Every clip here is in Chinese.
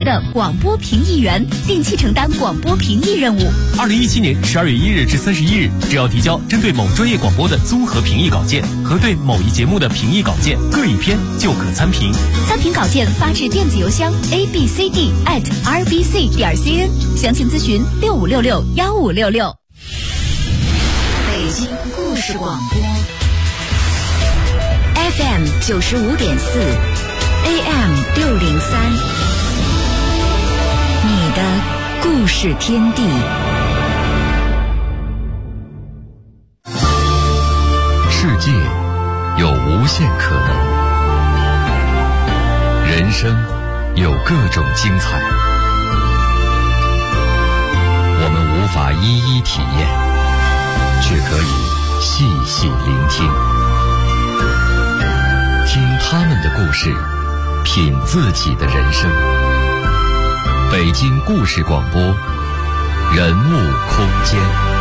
的广播评议员，定期承担广播评议任务。 2017年12月1日至31日，只要提交针对某专业广播的综合评议稿件和对某一节目的评议稿件各一篇，就可参评。 参评稿件发至电子邮箱 abcd@rbc.cn， 详情咨询65661566。北京故事广播 FM 95.4 AM 603，你的故事天地。 世界有无限可能，人生有各种精彩，我们无法一一体验，却可以细细聆听，听他们的故事，品自己的人生。北京故事广播，人物空间。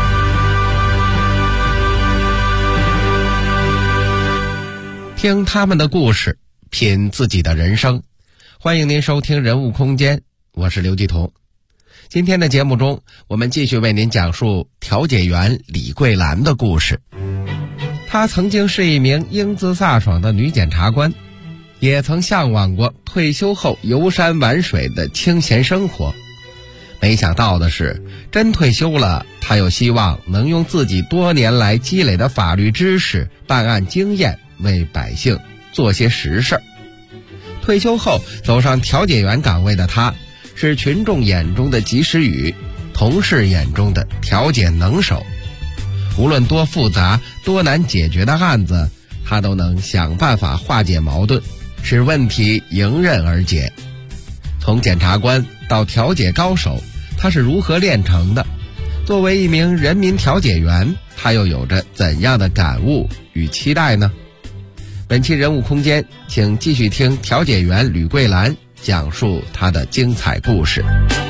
听他们的故事，品自己的人生。欢迎您收听人物空间，我是刘继彤。今天的节目中，我们继续为您讲述调解员李桂兰的故事。她曾经是一名英姿飒爽的女检察官，也曾向往过退休后游山玩水的清闲生活。没想到的是，真退休了，她又希望能用自己多年来积累的法律知识、办案经验为百姓做些实事。退休后走上调解员岗位的他，是群众眼中的及时雨，同事眼中的调解能手。无论多复杂多难解决的案子，他都能想办法化解矛盾，使问题迎刃而解。从检察官到调解高手，他是如何炼成的？作为一名人民调解员，他又有着怎样的感悟与期待呢？本期人物空间，请继续听调解员吕桂兰讲述她的精彩故事。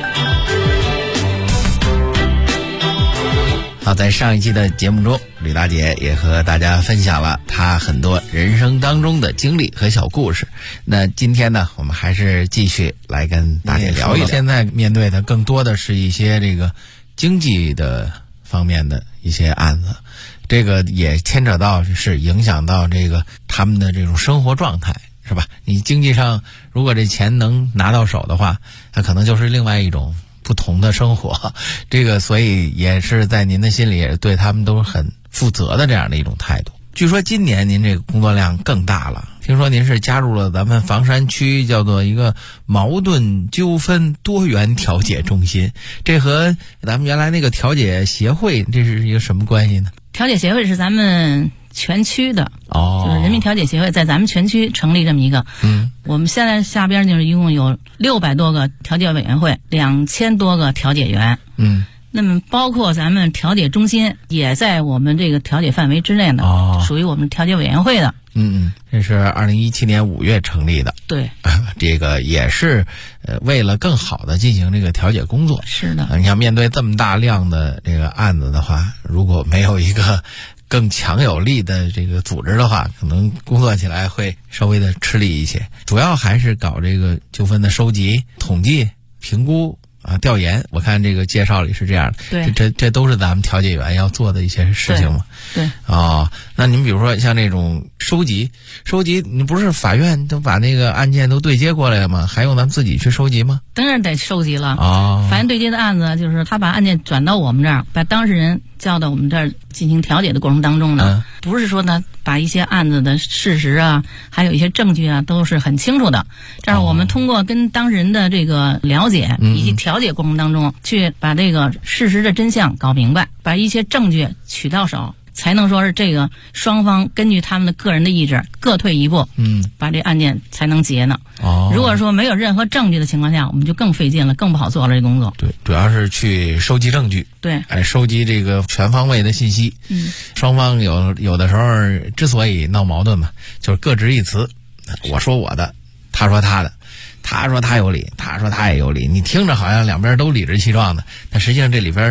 好，在上一期的节目中，吕大姐也和大家分享了她很多人生当中的经历和小故事。那今天呢，我们还是继续来跟大姐聊一聊。现在面对的更多的是一些这个经济的方面的一些案子，这个也牵扯到是影响到这个他们的这种生活状态，是吧？你经济上如果这钱能拿到手的话，它可能就是另外一种不同的生活。这个所以也是在您的心里也对他们都是很负责的这样的一种态度。据说今年您这个工作量更大了，听说您是加入了咱们房山区叫做一个矛盾纠纷多元调解中心，这和咱们原来那个调解协会这是一个什么关系呢？ 调解协会是咱们全区的，就是人民调解协会在咱们全区成立这么一个。我们现在下边就是一共有600多个调解委员会，2000多个调解员。那么包括咱们调解中心也在我们这个调解范围之内的，属于我们调解委员会的。这是2017年5月成立的。对， 这个也是为了更好的进行这个调解工作。 是的， 你像面对这么大量的这个案子的话，如果没有一个更强有力的这个组织的话，可能工作起来会稍微的吃力一些。主要还是搞这个纠纷的收集、统计、评估调研。我看这个介绍里是这样的。 对， 这都是咱们调解员要做的一些事情嘛。 对。 那您比如说像这种收集，你不是法院都把那个案件都对接过来了吗？还用咱们自己去收集吗？ 当然得收集了。法院对接的案子，就是他把案件转到我们这儿，把当事人叫到我们这儿进行调解的过程当中呢，不是说呢把一些案子的事实啊，还有一些证据啊，都是很清楚的。这样我们通过跟当事人的这个了解以及调解过程当中，去把这个事实的真相搞明白，把一些证据取到手，才能说是这个双方根据他们的个人的意志各退一步，把这案件才能结呢。如果说没有任何证据的情况下，我们就更费劲了，更不好做了这工作。 对，主要是去收集证据。 对， 收集这个全方位的信息。双方有的时候之所以闹矛盾嘛，就是各执一词，我说我的，他说他的，他说他有理，他说他也有理，你听着好像两边都理直气壮的，但实际上这里边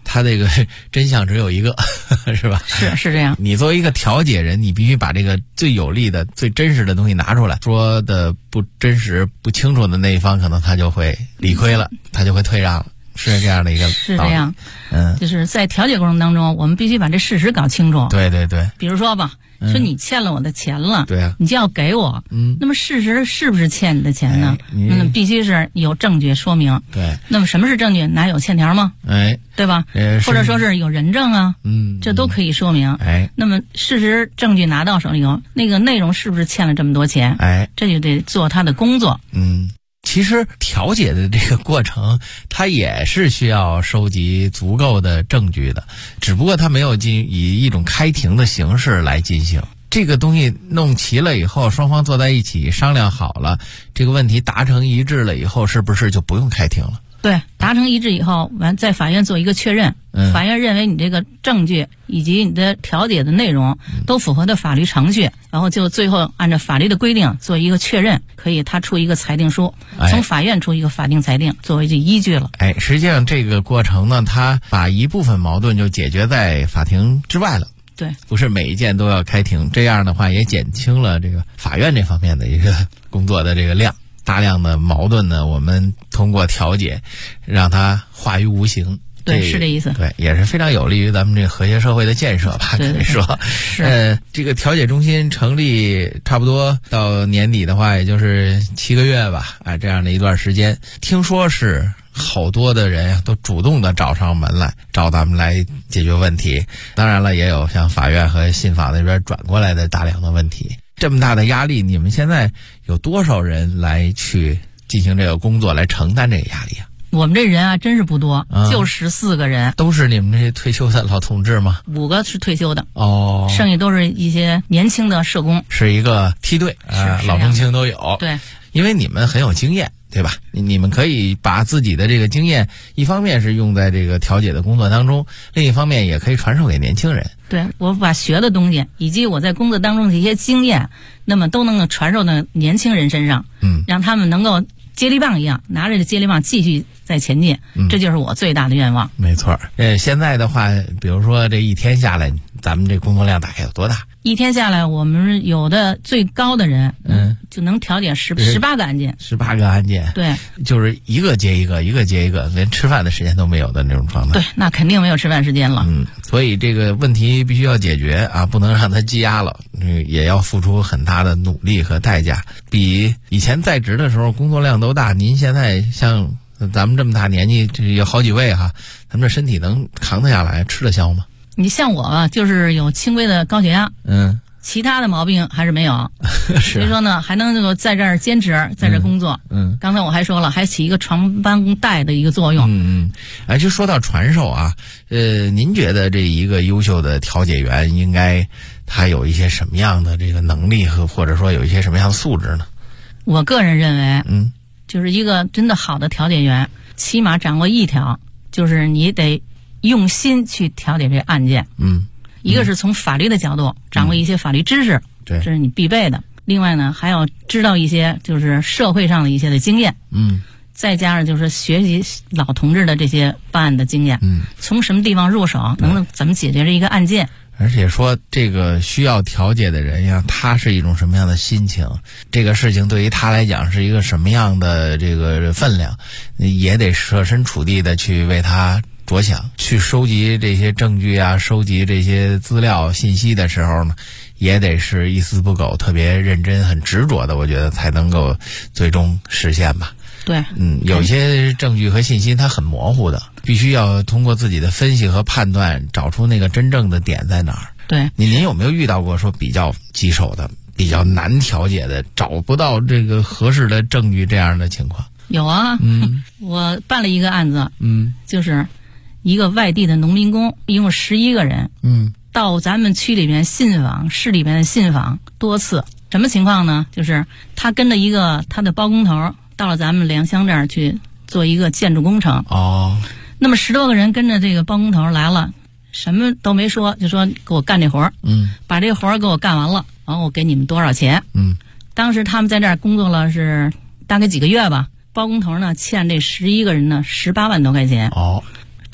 他这个真相只有一个，是吧？ 是这样。 你作为一个调解人，你必须把这个最有利的、最真实的东西拿出来，说的不真实、不清楚的那一方，可能他就会理亏了，他就会退让了。是这样的一个道理。 是这样，就是在调解过程当中，我们必须把这事实搞清楚。 对对对。 比如说吧，说你欠了我的钱了， 对啊， 你就要给我。那么事实是不是欠你的钱呢？必须是有证据说明。 对。 那么什么是证据？哪有欠条吗？对吧？或者说是有人证啊？这都可以说明。那么事实证据拿到手里头，那个内容是不是欠了这么多钱？这就得做他的工作。 其实调解的这个过程，它也是需要收集足够的证据的，只不过它没有以一种开庭的形式来进行。这个东西弄齐了以后，双方坐在一起商量好了，这个问题达成一致了以后，是不是就不用开庭了？ 对，达成一致以后，完在法院做一个确认。法院认为你这个证据以及你的调解的内容都符合的法律程序，然后就最后按照法律的规定做一个确认，可以他出一个裁定书，从法院出一个法定裁定作为这依据了。 实际上这个过程呢，他把一部分矛盾就解决在法庭之外了。 对， 不是每一件都要开庭，这样的话也减轻了这个法院这方面的一个工作的这个量。大量的矛盾呢，我们通过调解让它化于无形。 对，是这意思。 对，也是非常有利于咱们这个和谐社会的建设吧，可以说。 是。 这个调解中心成立差不多到年底的话，也就是7个月吧，这样的一段时间，听说是好多的人都主动的找上门来，找咱们来解决问题。当然了，也有像法院和信访那边转过来的大量的问题。这么大的压力，你们现在有多少人来去进行这个工作，来承担这个压力啊？ 我们这人啊，真是不多，就14个人。 都是你们这些退休的老同志吗 ？5个是退休的， 剩下都是一些年轻的社工。 是一个梯队，老中青都有。 对， 因为你们很有经验，对吧？你们可以把自己的这个经验，一方面是用在这个调解的工作当中，另一方面也可以传授给年轻人。 对，我把学的东西以及我在工作当中的一些经验，那么都能够传授到年轻人身上，让他们能够接力棒一样拿着这接力棒继续再前进，这就是我最大的愿望。 没错。现在的话，比如说这一天下来，咱们这工作量大概有多大？ 一天下来，我们有的最高的人，就能调解18个案件。 18个案件。 对， 就是一个接一个，一个接一个，连吃饭的时间都没有的那种状态。 对，那肯定没有吃饭时间了。 所以这个问题必须要解决啊，不能让它积压了，也要付出很大的努力和代价。比以前在职的时候工作量都大，您现在像咱们这么大年纪，这有好几位哈，咱们这身体能扛得下来，吃得消吗？ 你像我吧，就是有轻微的高血压，其他的毛病还是没有，所以说呢，还能够在这儿坚持，在这儿工作。刚才我还说了，还起一个传帮带的一个作用。 就说到传授啊，您觉得这一个优秀的调解员应该他有一些什么样的这个能力和或者说有一些什么样的素质呢？ 我个人认为，就是一个真的好的调解员，起码掌握一条，就是你得用心去调解这个案件。一个是从法律的角度掌握一些法律知识，这是你必备的。另外呢，还要知道一些就是社会上的一些的经验。再加上就是学习老同志的这些办案的经验。从什么地方入手，能怎么解决这一个案件。 而且说这个需要调解的人呀，他是一种什么样的心情，这个事情对于他来讲是一个什么样的这个分量，也得设身处地的去为他着想，去收集这些证据啊，收集这些资料信息的时候呢，也得是一丝不苟，特别认真很执着的，我觉得才能够最终实现吧。 对， 有些证据和信息它很模糊的，必须要通过自己的分析和判断，找出那个真正的点在哪儿。 对， 您有没有遇到过说比较棘手的、比较难调解的、找不到这个合适的证据这样的情况？ 有啊，我办了一个案子，就是一个外地的农民工，一共11个人，到咱们区里边信访、市里边的信访多次。什么情况呢？就是他跟着一个他的包工头到了咱们良乡这儿去做一个建筑工程。那么10多个人跟着这个包工头来了，什么都没说，就说给我干这活儿，把这个活儿给我干完了，然后我给你们多少钱。当时他们在这儿工作了是大概几个月吧，包工头呢欠这11个人呢18万多块钱。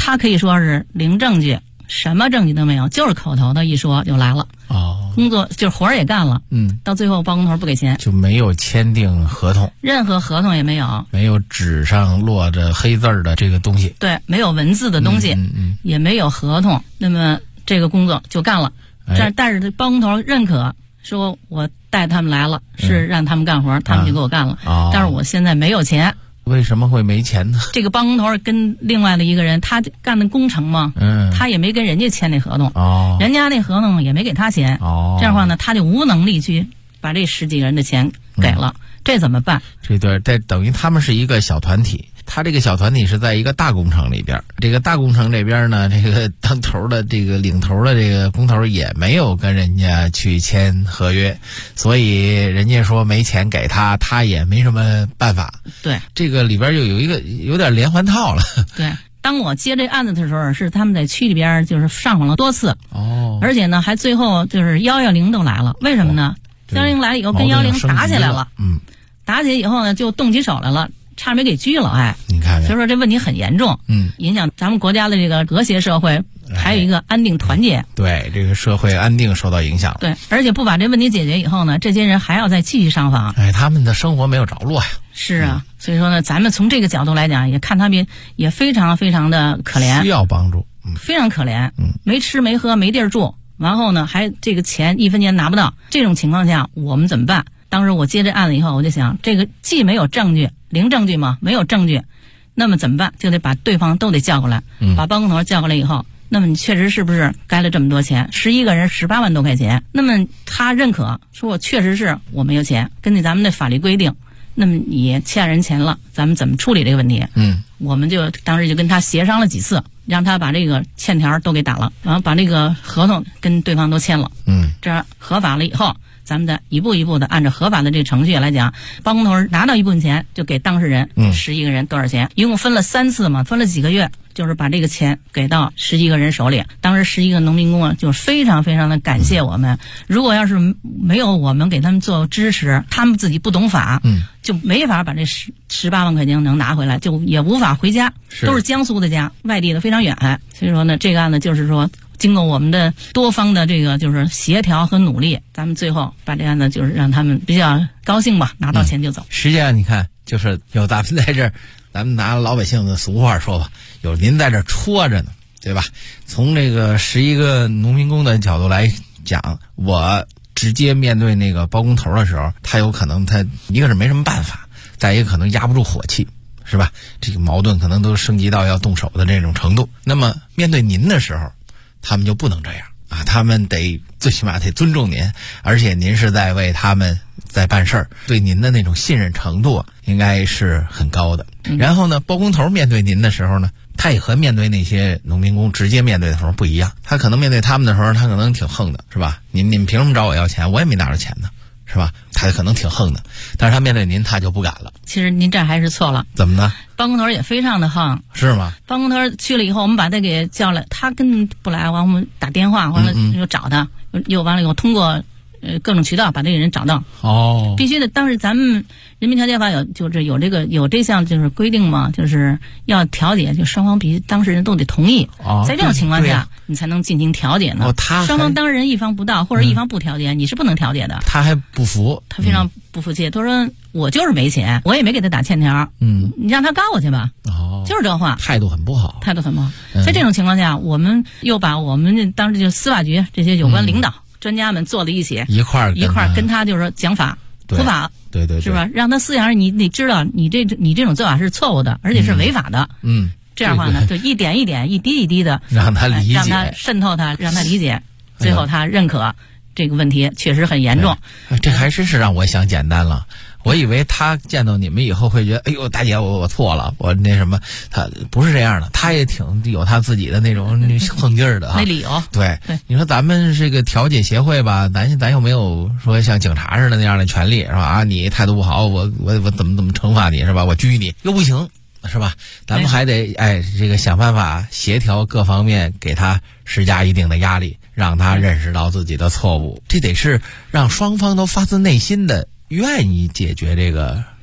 他可以说是零证据，什么证据都没有，就是口头的一说就来了。工作就是活儿也干了，到最后包工头不给钱， 就没有签订合同， 任何合同也没有， 没有纸上落着黑字的这个东西， 对，没有文字的东西，也没有合同，那么这个工作就干了。但是包工头认可，说我带他们来了，是让他们干活，他们就给我干了，但是我现在没有钱。 为什么会没钱呢？ 这个包工头跟另外的一个人，他干的工程嘛，他也没跟人家签那合同，人家那合同也没给他钱，这样的话呢，他就无能力去把这10几个人的钱给了，这怎么办？ 这等于他们是一个小团体。他这个小团体是在一个大工程里边，这个大工程这边呢，这个当头的这个领头的这个工头也没有跟人家去签合约，所以人家说没钱给他，他也没什么办法。对，这个里边就有一个有点连环套了。 对，当我接这案子的时候，是他们在区里边就是上访了多次，而且呢还最后就是110都来了，为什么呢？110来了以后跟110打起来了，打起来以后呢就动起手来了。差点没给拘了， 你看， 所以说这问题很严重，影响咱们国家的这个和谐社会，还有一个安定团结。 对，这个社会安定受到影响。 对，而且不把这问题解决以后呢，这些人还要再继续上访。 他们的生活没有着落呀。 是啊，所以说呢，咱们从这个角度来讲，也看他们也非常非常的可怜， 需要帮助， 非常可怜，没吃没喝没地儿住，然后呢还这个钱1分钱拿不到，这种情况下我们怎么办？当时我接这案子以后，我就想，这个既没有证据，零证据嘛，没有证据，那么怎么办？就得把对方都得叫过来，把包工头叫过来以后，那么你确实是不是该了这么多钱？11个人18万多块钱，那么他认可，说我确实是我没有钱，根据咱们的法律规定，那么你欠人钱了，咱们怎么处理这个问题？我们就当时就跟他协商了几次，让他把这个欠条都给打了，然后把这个合同跟对方都签了，这样合法了以后。咱们的一步一步的按照合法的这个程序来讲，包工头拿到一部分钱就给当事人11个人多少钱，一共分了3次嘛，分了几个月，就是把这个钱给到11个人手里。当时11个农民工啊，就非常非常的感谢我们。如果要是没有我们给他们做支持，他们自己不懂法，就没法把这18万块钱能拿回来，就也无法回家，都是江苏的家，外地的非常远。所以说呢，这个案子就是说。经过我们的多方的这个就是协调和努力，咱们最后把这案子就是让他们比较高兴吧，拿到钱就走。 实际上你看，就是有咱们在这儿，咱们拿老百姓的俗话说吧，有您在这儿戳着呢，对吧？从这个11个农民工的角度来讲，我直接面对那个包工头的时候，他有可能他一个是没什么办法，再一个可能压不住火气，是吧？这个矛盾可能都升级到要动手的这种程度。那么面对您的时候，他们就不能这样啊！他们得最起码得尊重您，而且您是在为他们在办事儿，对您的那种信任程度应该是很高的。然后呢，包工头面对您的时候呢，他也和面对那些农民工直接面对的时候不一样。他可能面对他们的时候，他可能挺横的，是吧？你们凭什么找我要钱？我也没拿着钱呢，是吧？他可能挺横的，但是他面对您，他就不敢了。 其实您这还是错了。 怎么呢？ 包工头也非常的横。 是吗？ 包工头去了以后，我们把他给叫来，他根本不来，完我们打电话，完了又找他，又完了以后通过各种渠道把这个人找到。必须的。当时咱们人民调解法就是有这项就是规定嘛，就是要调解，就双方必须当事人都得同意。在这种情况下，你才能进行调解呢。双方当事人一方不到或者一方不调解，你是不能调解的。 他还不服， 他非常不服气。他说我就是没钱，我也没给他打欠条。你让他告我去吧。就是这话， 态度很不好。 在这种情况下，我们又把我们当时就司法局这些有关领导、专家们坐在一起，一块跟他就是说讲法。普法， 对， 是吧？让他思想，你得知道，你这种做法是错误的，而且是违法的。这样的话呢，就一点一点、一滴一滴的让他理解， 让他渗透他，让他理解，最后他认可这个问题确实很严重。 这还真是让我想简单了。我以为他见到你们以后会觉得，哎呦，大姐，我错了，我那什么，他不是这样的，他也挺有他自己的那种横劲儿的那理由。 对，你说咱们这个调解协会吧，咱又没有说像警察似的那样的权利，是吧？啊，你态度不好，我怎么惩罚你，是吧？我拘你又不行，是吧？咱们还得这个想办法协调各方面，给他施加一定的压力，让他认识到自己的错误。这得是让双方都发自内心的愿意解决这个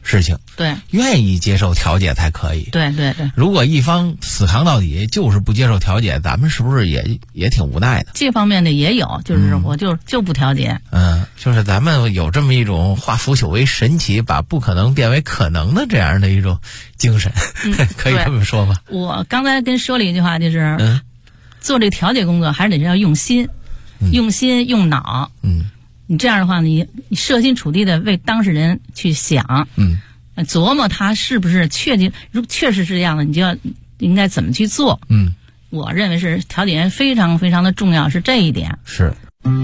事情， 对， 愿意接受调解才可以。 对对对， 如果一方死扛到底，就是不接受调解，咱们是不是也挺无奈的？ 这方面的也有，就是我就不调解。 就是咱们有这么一种化腐朽为神奇，把不可能变为可能的这样的一种精神，可以这么说吧？ 我刚才说了一句话，就是做这调解工作还是得要用心，用心用脑。你这样的话，你设身处地的为当事人去想，琢磨他是不是如确实是这样的，你就应该怎么去做。我认为是调解员非常非常的重要，是这一点。 是。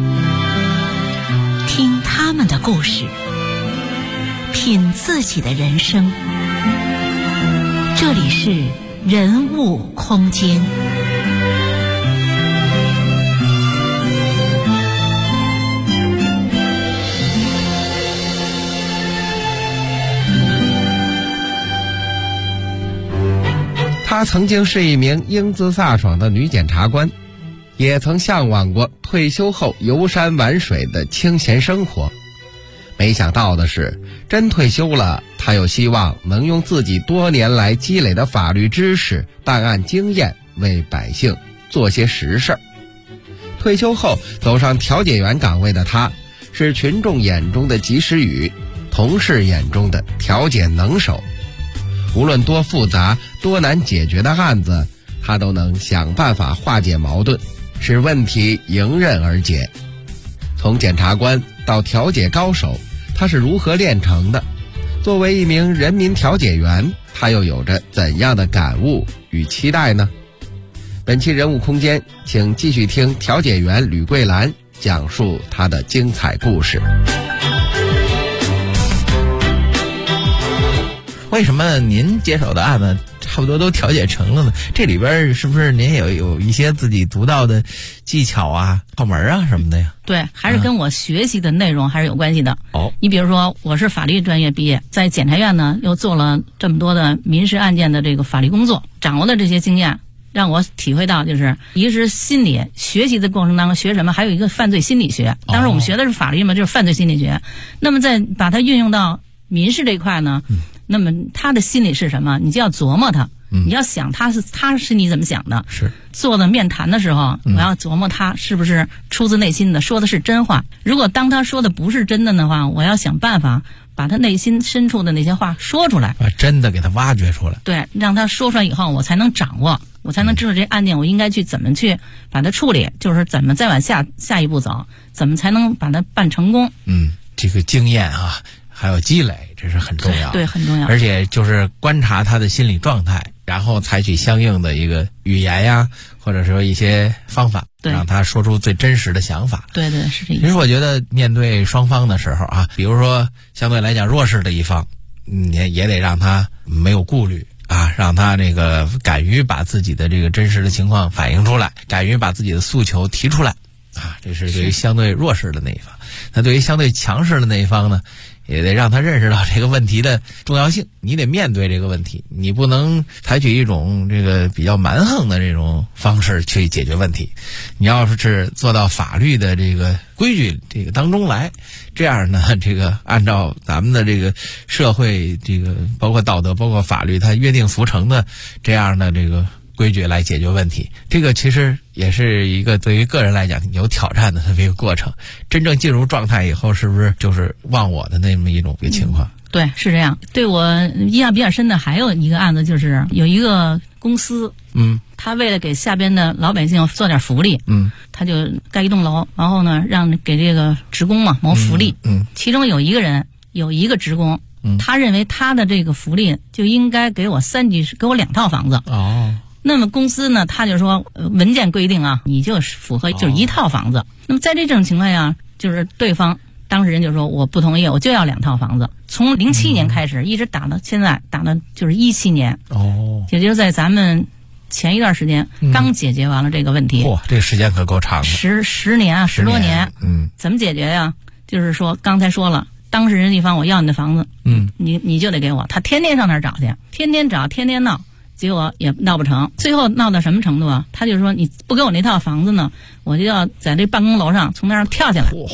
听他们的故事，品自己的人生。这里是人物空间。 她曾经是一名英姿飒爽的女检察官，也曾向往过退休后游山玩水的清闲生活。没想到的是，真退休了，她又希望能用自己多年来积累的法律知识、办案经验为百姓做些实事。退休后走上调解员岗位的她，是群众眼中的及时雨，同事眼中的调解能手。无论多复杂多难解决的案子，他都能想办法化解矛盾，使问题迎刃而解。从检察官到调解高手，他是如何炼成的？作为一名人民调解员，他又有着怎样的感悟与期待呢？本期人物空间，请继续听调解员吕桂兰讲述她的精彩故事。 为什么您接手的案子差不多都调解成了呢？这里边是不是您有一些自己独到的技巧啊、窍门啊什么的呀？ 对，还是跟我学习的内容还是有关系的。你比如说，我是法律专业毕业，在检察院呢又做了这么多的民事案件的这个法律工作，掌握的这些经验，让我体会到，就是一个是心理学习的过程当中学什么，还有一个犯罪心理学。当时我们学的是法律嘛，就是犯罪心理学。那么再把它运用到民事这一块呢，那么他的心理是什么？你就要琢磨他，你要想他是你怎么想的。 是做的面谈的时候，我要琢磨他是不是出自内心的，说的是真话。如果当他说的不是真的话，我要想办法把他内心深处的那些话说出来， 把真的给他挖掘出来。 对，让他说出来以后，我才能掌握，我才能知道这案件我应该去怎么去把它处理，就是怎么再往下一步走，怎么才能把它办成功。 这个经验啊，还有积累，这是很重要的。 对，很重要。 而且就是观察他的心理状态，然后采取相应的一个语言呀，或者说一些方法，让他说出最真实的想法。 对对，是这意思。 其实我觉得面对双方的时候啊，比如说相对来讲弱势的一方，也得让他没有顾虑啊，让他这个敢于把自己的这个真实的情况反映出来，敢于把自己的诉求提出来啊，这是对于相对弱势的那一方。那对于相对强势的那一方呢，也得让他认识到这个问题的重要性，你得面对这个问题，你不能采取一种这个比较蛮横的这种方式去解决问题。你要是做到法律的这个规矩这个当中来，这样呢，这个按照咱们的这个社会这个包括道德包括法律它约定俗成的这样的这个规矩来解决问题，这个其实也是一个对于个人来讲有挑战的这么一个过程。真正进入状态以后，是不是就是忘我的那么一种情况？ 对，是这样。对我印象比较深的还有一个案子，就是有一个公司，他为了给下边的老百姓做点福利，他就盖一栋楼，然后呢让给这个职工嘛谋福利，其中有一个职工，他认为他的这个福利就应该给我2套房子。那么公司呢，他就说文件规定啊，你就符合就是1套房子。那么在这种情况下，就是对方当事人就说我不同意，我就要2套房子。从07年开始，一直打到现在，打到就是17年。也就是在咱们前一段时间刚解决完了这个问题。 这个时间可够长的。 10年啊，10多年。怎么解决呀？就是说刚才说了，当事人一方我要你的房子，你就得给我。他天天上那儿找去，天天找，天天闹。结果也闹不成，最后闹到什么程度啊？他就说你不给我那套房子呢，我就要在这办公楼上从那儿跳下来。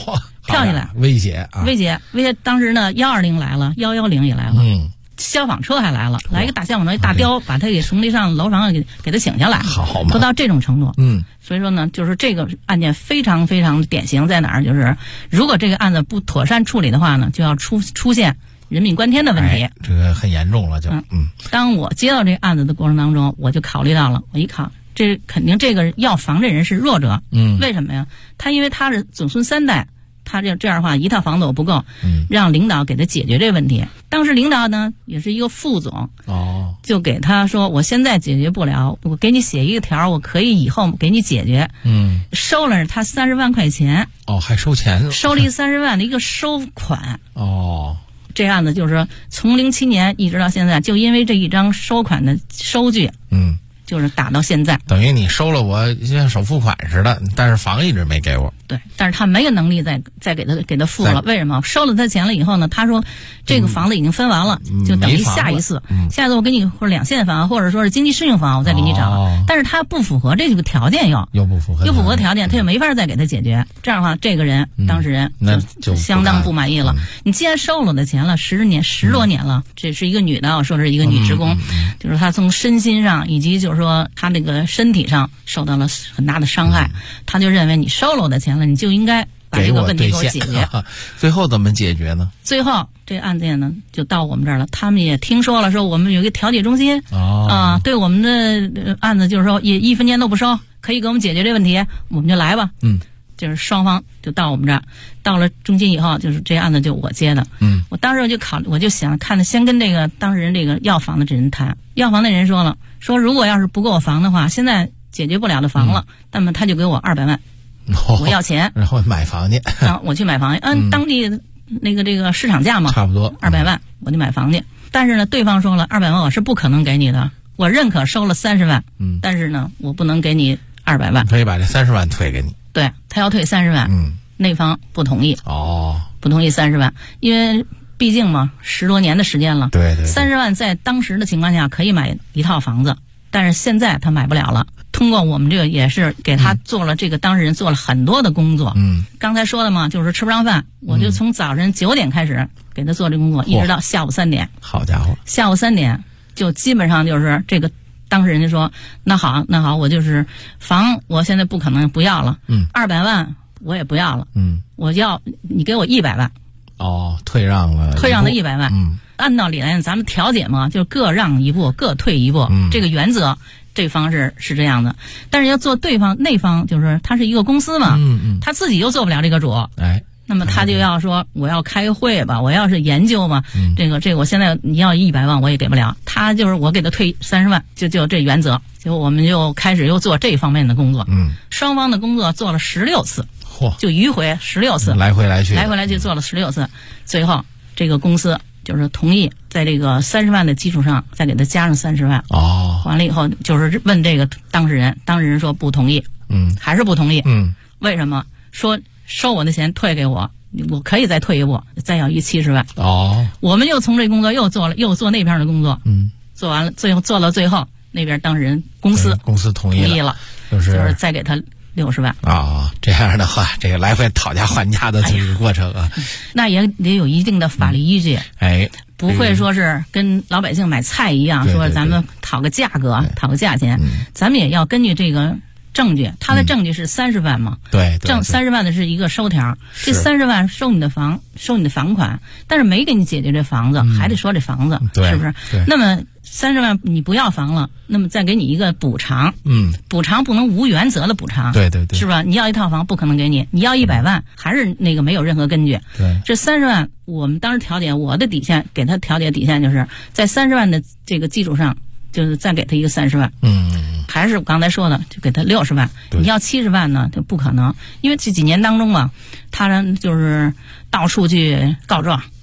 跳起来威胁啊！ 威胁！当时呢，120来了，110也来了，消防车还来了，来一个大消防车，一大雕，把他给从那上楼上给他请下来， 好嘛， 都到这种程度。所以说呢，就是这个案件非常非常典型在哪儿？就是如果这个案子不妥善处理的话呢，就要出现人命关天的问题， 这个很严重了就。 当我接到这个案子的过程当中，我就考虑到了，我一看，这肯定这个要房这人是弱者。为什么呀？他因为他是祖孙3代。他这样的话，一套房子我不够，让领导给他解决这个问题。当时领导呢也是一个副总，就给他说，我现在解决不了，我给你写一个条，我可以以后给你解决。收了他30万块钱。 还收钱？ 收了一30万的一个收款。这案子就是说，从07年一直到现在，就因为这一张收款的收据，就是打到现在， 等于你收了我像首付款似的，但是房一直没给我。 对，但是他没有能力再给他付了。为什么？收了他钱了以后呢？他说这个房子已经分完了，就等于下一次，下一次我给你或者2线房，或者说是经济适用房，我再给你找。但是他不符合这个条件，又不符合条件，他也没法再给他解决。这样的话，这个人当事人就相当不满意了。你既然收了我的钱了10多年了，这是一个女的，我说是一个女职工，就是她从身心上以及就是说她那个身体上受到了很大的伤害，她就认为你收了我的钱了，你就应该把这个问题给我解决。 最后怎么解决呢？ 最后这案件呢就到我们这儿了，他们也听说了，说我们有一个调解中心对我们的案子就是说也1分钱都不收，可以给我们解决这问题，我们就来吧。就是双方就到我们这儿，到了中心以后，就是这案子就我接的。我当时我就想看先跟这个当事人这个要房的这人谈，要房的人说了，说如果要是不够房的话，现在解决不了的房了，那么他就给我200万，我要钱， 然后买房去， 我去买房去，按当地那个这个市场价嘛， 差不多 200万，我就买房去。但是呢，对方说了200万我是不可能给你的，我认可收了30万，但是呢，我不能给你200万， 可以把这30万退给你。 对，他要退30万，那方不同意，不同意30万，因为毕竟嘛10多年的时间了， 对 ，30万在当时的情况下可以买一套房子，但是现在他买不了了。通过我们这个也是给他做了这个当事人做了很多的工作，刚才说的嘛，就是吃不上饭，我就从早晨9点开始给他做这工作，一直到下午3点。 好家伙， 下午3点就基本上就是这个。当事人就说：“那好，我就是房，我现在不可能不要了，200万我也不要了，我要你给我100万。” 退让了 100万。按道理来讲，咱们调解嘛，就各让一步，各退一步，这个原则，这方是这样的。但是要做对方那方，就是他是一个公司嘛，他自己又做不了这个主，那么他就要说我要开会吧，我要是研究吧，这个我现在你要100万我也给不了，他就是我给他退30万，就这原则，就我们就开始又做这方面的工作，双方的工作做了16次，就迂回16次， 来回来去做了16次，最后这个公司就是同意在这个30万的基础上再给他加上30万，完了以后就是问这个当事人说不同意，还是不同意，为什么？说收我的钱退给我，我可以再退一步，再要70万。我们又从这工作又做那边的工作，做完了，最后做到最后，那边当事人公司同意了，就是再给他60万。 这样的话，这个来回讨价还价的这个过程啊， 那也得有一定的法律依据。不会说是跟老百姓买菜一样，说咱们讨个价格，讨个价钱，咱们也要根据这个。证据，他的证据是30万嘛？ 对， 挣30万的是一个收条，这30万收你的房款，但是没给你解决这房子，还得说这房子，是不是？那么30万你不要房了，那么再给你一个补偿，补偿不能无原则的补偿， 对， 是吧？你要一套房不可能给你，你要100万还是那个没有任何根据。 对， 这30万我们当时调解，我的底线给他调解底线就是在30万的这个基础上，就是再给他一个30万，还是我刚才说的，就给他60万。你要70万呢，就不可能，因为这几年当中嘛，他就是到处去告状，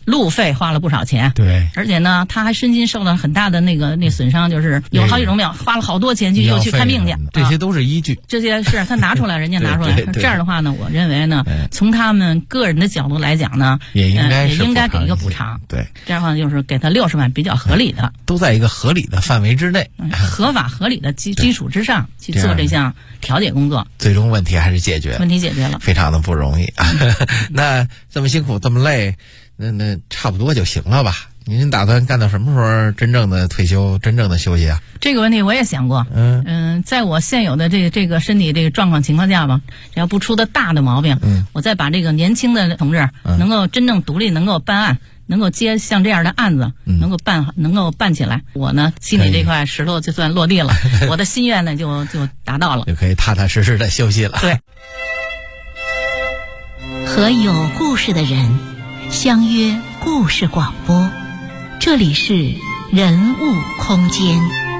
路费花了不少钱， 对， 而且呢，他还身心受到很大的那损伤，就是有好几种病，花了好多钱又去看病去， 这些都是依据。 这些是他拿出来，人家拿出来。这样的话呢，我认为呢，从他们个人的角度来讲呢， 也应该给一个补偿。 对， 这样的话就是给他60万，比较合理的， 都在一个合理的范围之内， 合法合理的基础之上去做这项调解工作， 最终问题还是解决了， 问题解决了， 非常的不容易啊。那这么辛苦这么累，那差不多就行了吧？您打算干到什么时候真正的退休，真正的休息啊？ 这个问题我也想过。在我现有的这个身体这个状况情况下吧，只要不出的大的毛病，我再把这个年轻的同志能够真正独立，能够办案，能够接像这样的案子，能够办起来，我呢心里这块石头就算落地了，我的心愿呢就达到了， 就可以踏踏实实的休息了。 对， 和有故事的人相约故事广播，这里是人物空间。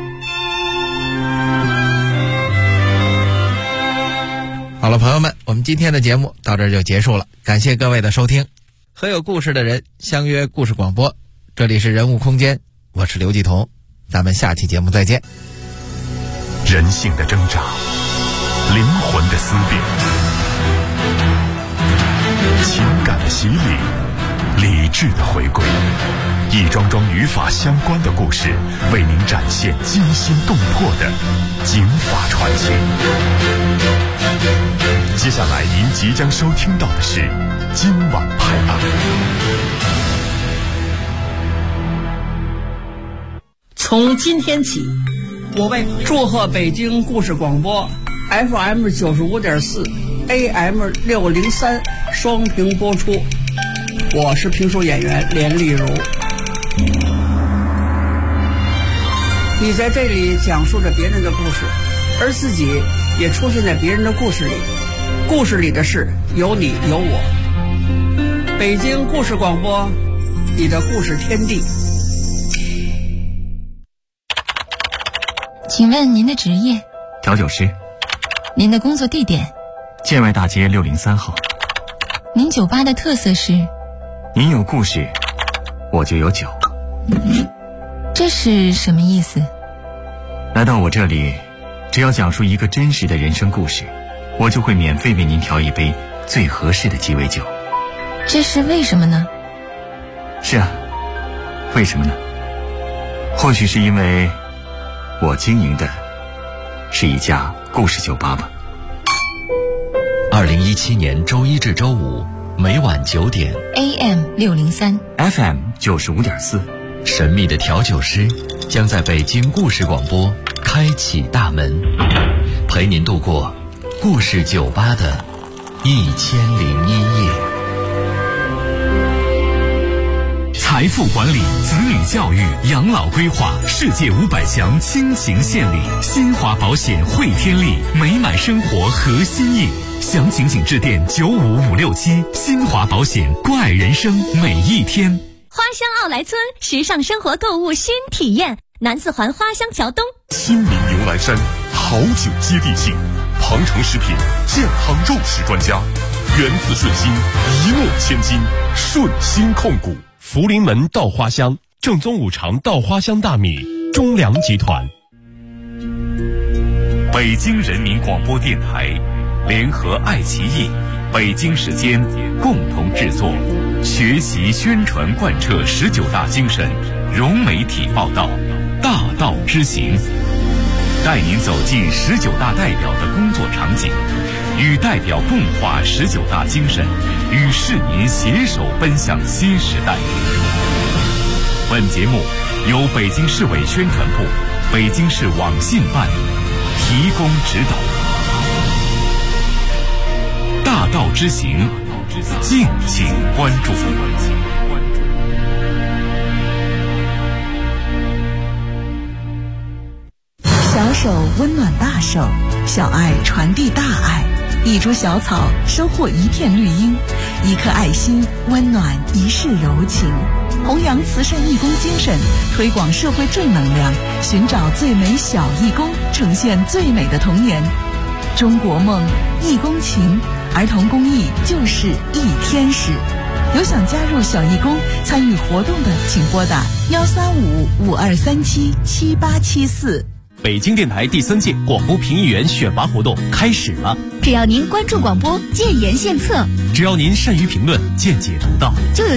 好了，朋友们，我们今天的节目到这儿就结束了，感谢各位的收听。和有故事的人相约故事广播，这里是人物空间，我是刘继彤，咱们下期节目再见。 人性的挣扎，灵魂的思辨，情感的洗礼，理智的回归，一桩桩与法相关的故事，为您展现惊心动魄的警法传奇。接下来您即将收听到的是今晚拍案。 从今天起，我为祝贺北京故事广播 FM 95.4 AM 603双屏播出。我是评书演员连丽如。你在这里讲述着别人的故事，而自己也出现在别人的故事里，故事里的事有你有我。北京故事广播，你的故事天地。 请问您的职业？ 调酒师。 您的工作地点？ 建外大街603号。 您酒吧的特色是？ 您有故事，我就有酒。 这是什么意思？ 来到我这里，只要讲述一个真实的人生故事，我就会免费为您调一杯最合适的鸡尾酒。 这是为什么呢？ 是啊，为什么呢？或许是因为我经营的是一家故事酒吧吧。 2017年周一至周五每晚9点 AM 603 FM 95.4， 神秘的调酒师将在北京故事广播开启大门，陪您度过故事酒吧的1001夜。 财富管理、子女教育、养老规划，世界500强倾情献礼，新华保险汇天利，美满生活核心印。详情请致电95567，新华保险，关爱人生每一天。 花乡奥莱村时尚生活购物新体验，南四环花乡桥东。 新民牛栏山，好酒接地气，庞城食品健康肉食专家，源自顺心，一诺千金，顺心控股。福临门稻花香，正宗五常稻花香大米，中粮集团。北京人民广播电台联合爱奇艺、北京时间共同制作，学习宣传贯彻19大精神，融媒体报道，大道之行，带您走进19大代表的工作场景，与代表共话19大精神，与市民携手奔向新时代。本节目由北京市委宣传部、北京市网信办提供指导。大道之行，敬请关注。 小手温暖大手，小爱传递大爱，一株小草收获一片绿荫，一颗爱心温暖一世柔情。弘扬慈善义工精神，推广社会正能量，寻找最美小义工，呈现最美的童年。中国梦，义工情，儿童公益就是一天使。 有想加入小义工参与活动的，请拨打135-5237-7874。 北京电台第3届广播评议员选拔活动开始了。 只要您关注广播，建言献策； 只要您善于评论，见解独到， 就有